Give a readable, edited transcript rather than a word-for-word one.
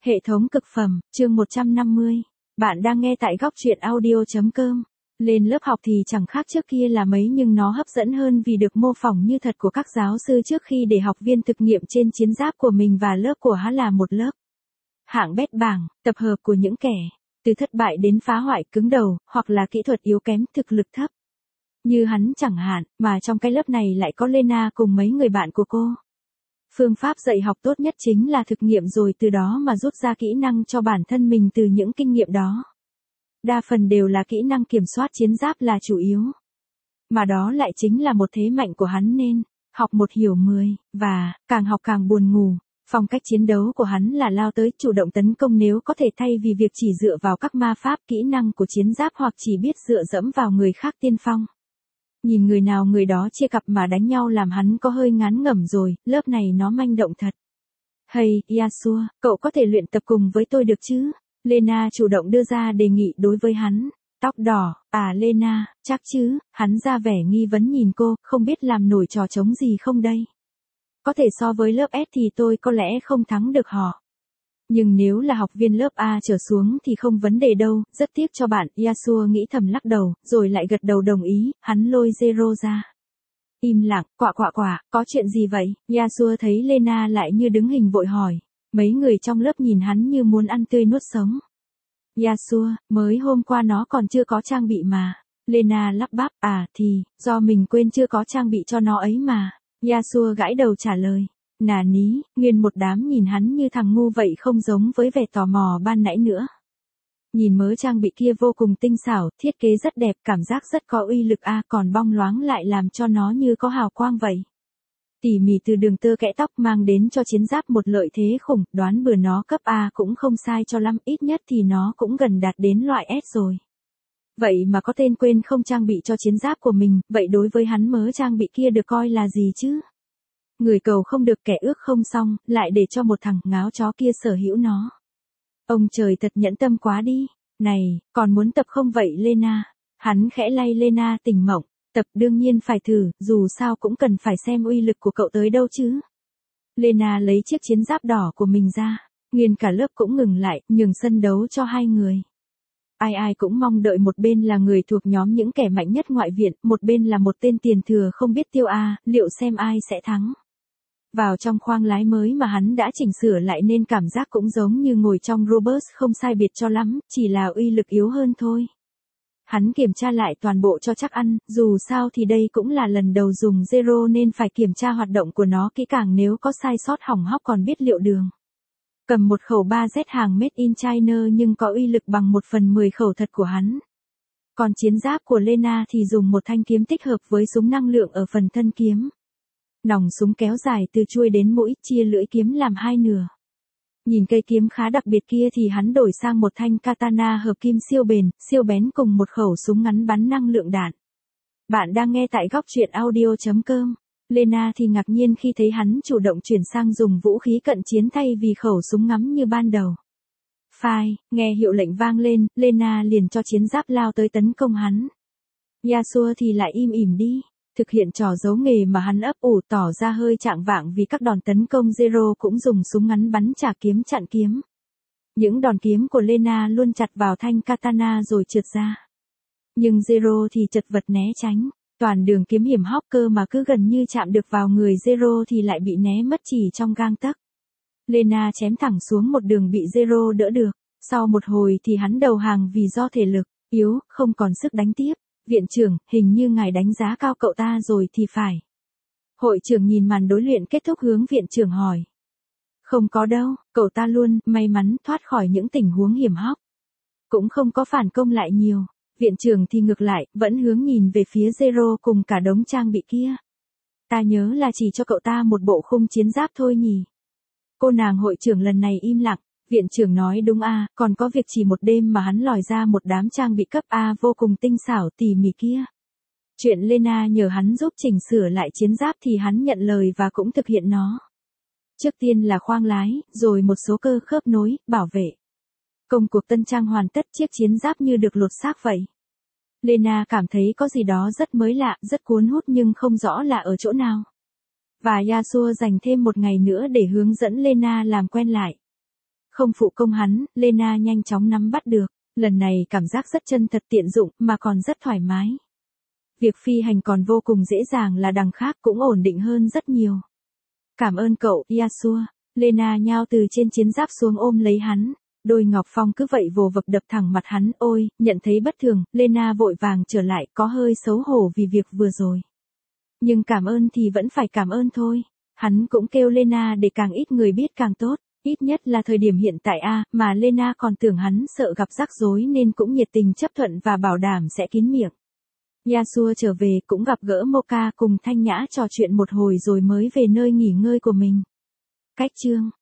Hệ thống cực phẩm, chương 150. Bạn đang nghe tại góc truyện audio.com. Lên lớp học thì chẳng khác trước kia là mấy nhưng nó hấp dẫn hơn vì được mô phỏng như thật của các giáo sư trước khi để học viên thực nghiệm trên chiến giáp của mình và lớp của hắn là một lớp hạng bét bảng, tập hợp của những kẻ từ thất bại đến phá hoại cứng đầu, hoặc là kỹ thuật yếu kém, thực lực thấp. Như hắn chẳng hạn, mà trong cái lớp này lại có Lena cùng mấy người bạn của cô. Phương pháp dạy học tốt nhất chính là thực nghiệm rồi từ đó mà rút ra kỹ năng cho bản thân mình từ những kinh nghiệm đó. Đa phần đều là kỹ năng kiểm soát chiến giáp là chủ yếu. Mà đó lại chính là một thế mạnh của hắn nên, học một hiểu 10, và, càng học càng buồn ngủ. Phong cách chiến đấu của hắn là lao tới chủ động tấn công nếu có thể thay vì việc chỉ dựa vào các ma pháp kỹ năng của chiến giáp hoặc chỉ biết dựa dẫm vào người khác tiên phong. Nhìn người nào người đó chia cặp mà đánh nhau làm hắn có hơi ngán ngẩm rồi, lớp này nó manh động thật. Hey, Yasuo, cậu có thể luyện tập cùng với tôi được chứ? Lena chủ động đưa ra đề nghị đối với hắn. Tóc đỏ, Lena, chắc chứ? Hắn ra vẻ nghi vấn nhìn cô, không biết làm nổi trò trống gì không đây? Có thể so với lớp S thì tôi có lẽ không thắng được họ. Nhưng nếu là học viên lớp A trở xuống thì không vấn đề đâu, rất tiếc cho bạn, Yasuo nghĩ thầm lắc đầu, rồi lại gật đầu đồng ý, hắn lôi Zero ra. Im lặng, quạ, có chuyện gì vậy? Yasuo thấy Lena lại như đứng hình vội hỏi. Mấy người trong lớp nhìn hắn như muốn ăn tươi nuốt sống. Yasuo, mới hôm qua nó còn chưa có trang bị mà. Lena lắp bắp, thì, do mình quên chưa có trang bị cho nó ấy mà. Yasuo gãi đầu trả lời. Nà ní, nguyên một đám nhìn hắn như thằng ngu vậy không giống với vẻ tò mò ban nãy nữa. Nhìn mớ trang bị kia vô cùng tinh xảo, thiết kế rất đẹp, cảm giác rất có uy lực còn bong loáng lại làm cho nó như có hào quang vậy. Tỉ mỉ từ đường tơ kẽ tóc mang đến cho chiến giáp một lợi thế khủng, đoán bừa nó cấp A cũng không sai cho lắm, ít nhất thì nó cũng gần đạt đến loại S rồi. Vậy mà có tên quên không trang bị cho chiến giáp của mình, vậy đối với hắn mớ trang bị kia được coi là gì chứ? Người cầu không được kẻ ước không xong, lại để cho một thằng ngáo chó kia sở hữu nó. Ông trời thật nhẫn tâm quá đi. Này, còn muốn tập không vậy Lena? Hắn khẽ lay Lena tỉnh mộng. Tập đương nhiên phải thử, dù sao cũng cần phải xem uy lực của cậu tới đâu chứ. Lena lấy chiếc chiến giáp đỏ của mình ra. Nguyên cả lớp cũng ngừng lại, nhường sân đấu cho hai người. Ai cũng mong đợi một bên là người thuộc nhóm những kẻ mạnh nhất ngoại viện, một bên là một tên tiền thừa không biết tiêu liệu xem ai sẽ thắng. Vào trong khoang lái mới mà hắn đã chỉnh sửa lại nên cảm giác cũng giống như ngồi trong Robust không sai biệt cho lắm, chỉ là uy lực yếu hơn thôi. Hắn kiểm tra lại toàn bộ cho chắc ăn, dù sao thì đây cũng là lần đầu dùng Zero nên phải kiểm tra hoạt động của nó kỹ càng nếu có sai sót hỏng hóc còn biết liệu đường. Cầm một khẩu 3Z hàng made in China nhưng có uy lực bằng 1/10 khẩu thật của hắn. Còn chiến giáp của Lena thì dùng một thanh kiếm tích hợp với súng năng lượng ở phần thân kiếm. Nòng súng kéo dài từ chuôi đến mũi, chia lưỡi kiếm làm hai nửa. Nhìn cây kiếm khá đặc biệt kia thì hắn đổi sang một thanh katana hợp kim siêu bền, siêu bén cùng một khẩu súng ngắn bắn năng lượng đạn. Bạn đang nghe tại góc truyện audio.com. Lena thì ngạc nhiên khi thấy hắn chủ động chuyển sang dùng vũ khí cận chiến thay vì khẩu súng ngắm như ban đầu. Phai, nghe hiệu lệnh vang lên, Lena liền cho chiến giáp lao tới tấn công hắn. Yasuo thì lại im ỉm đi. Thực hiện trò giấu nghề mà hắn ấp ủ tỏ ra hơi trạng vạng vì các đòn tấn công Zero cũng dùng súng ngắn bắn trả kiếm chặn kiếm. Những đòn kiếm của Lena luôn chặt vào thanh katana rồi trượt ra. Nhưng Zero thì chật vật né tránh, toàn đường kiếm hiểm hóc cơ mà cứ gần như chạm được vào người Zero thì lại bị né mất chỉ trong gang tấc. Lena chém thẳng xuống một đường bị Zero đỡ được, sau một hồi thì hắn đầu hàng vì do thể lực yếu, không còn sức đánh tiếp. Viện trưởng, hình như ngài đánh giá cao cậu ta rồi thì phải. Hội trưởng nhìn màn đối luyện kết thúc hướng viện trưởng hỏi. Không có đâu, cậu ta luôn may mắn thoát khỏi những tình huống hiểm hóc. Cũng không có phản công lại nhiều. Viện trưởng thì ngược lại, vẫn hướng nhìn về phía Zero cùng cả đống trang bị kia. Ta nhớ là chỉ cho cậu ta một bộ khung chiến giáp thôi nhỉ. Cô nàng hội trưởng lần này im lặng. Viện trưởng nói đúng còn có việc chỉ một đêm mà hắn lòi ra một đám trang bị cấp A vô cùng tinh xảo tỉ mỉ kia. Chuyện Lena nhờ hắn giúp chỉnh sửa lại chiến giáp thì hắn nhận lời và cũng thực hiện nó. Trước tiên là khoang lái, rồi một số cơ khớp nối, bảo vệ. Công cuộc tân trang hoàn tất chiếc chiến giáp như được lột xác vậy. Lena cảm thấy có gì đó rất mới lạ, rất cuốn hút nhưng không rõ là ở chỗ nào. Và Yasuo dành thêm một ngày nữa để hướng dẫn Lena làm quen lại. Không phụ công hắn, Lena nhanh chóng nắm bắt được. Lần này cảm giác rất chân thật tiện dụng mà còn rất thoải mái. Việc phi hành còn vô cùng dễ dàng là đằng khác cũng ổn định hơn rất nhiều. Cảm ơn cậu, Yasuo. Lena nhao từ trên chiến giáp xuống ôm lấy hắn. Đôi ngọc phong cứ vậy vồ vập đập thẳng mặt hắn. Ôi, nhận thấy bất thường, Lena vội vàng trở lại, có hơi xấu hổ vì việc vừa rồi. Nhưng cảm ơn thì vẫn phải cảm ơn thôi. Hắn cũng kêu Lena để càng ít người biết càng tốt. Ít nhất là thời điểm hiện tại mà Lena còn tưởng hắn sợ gặp rắc rối nên cũng nhiệt tình chấp thuận và bảo đảm sẽ kín miệng. Yasuo trở về cũng gặp gỡ Mocha cùng Thanh Nhã trò chuyện một hồi rồi mới về nơi nghỉ ngơi của mình. Cách chương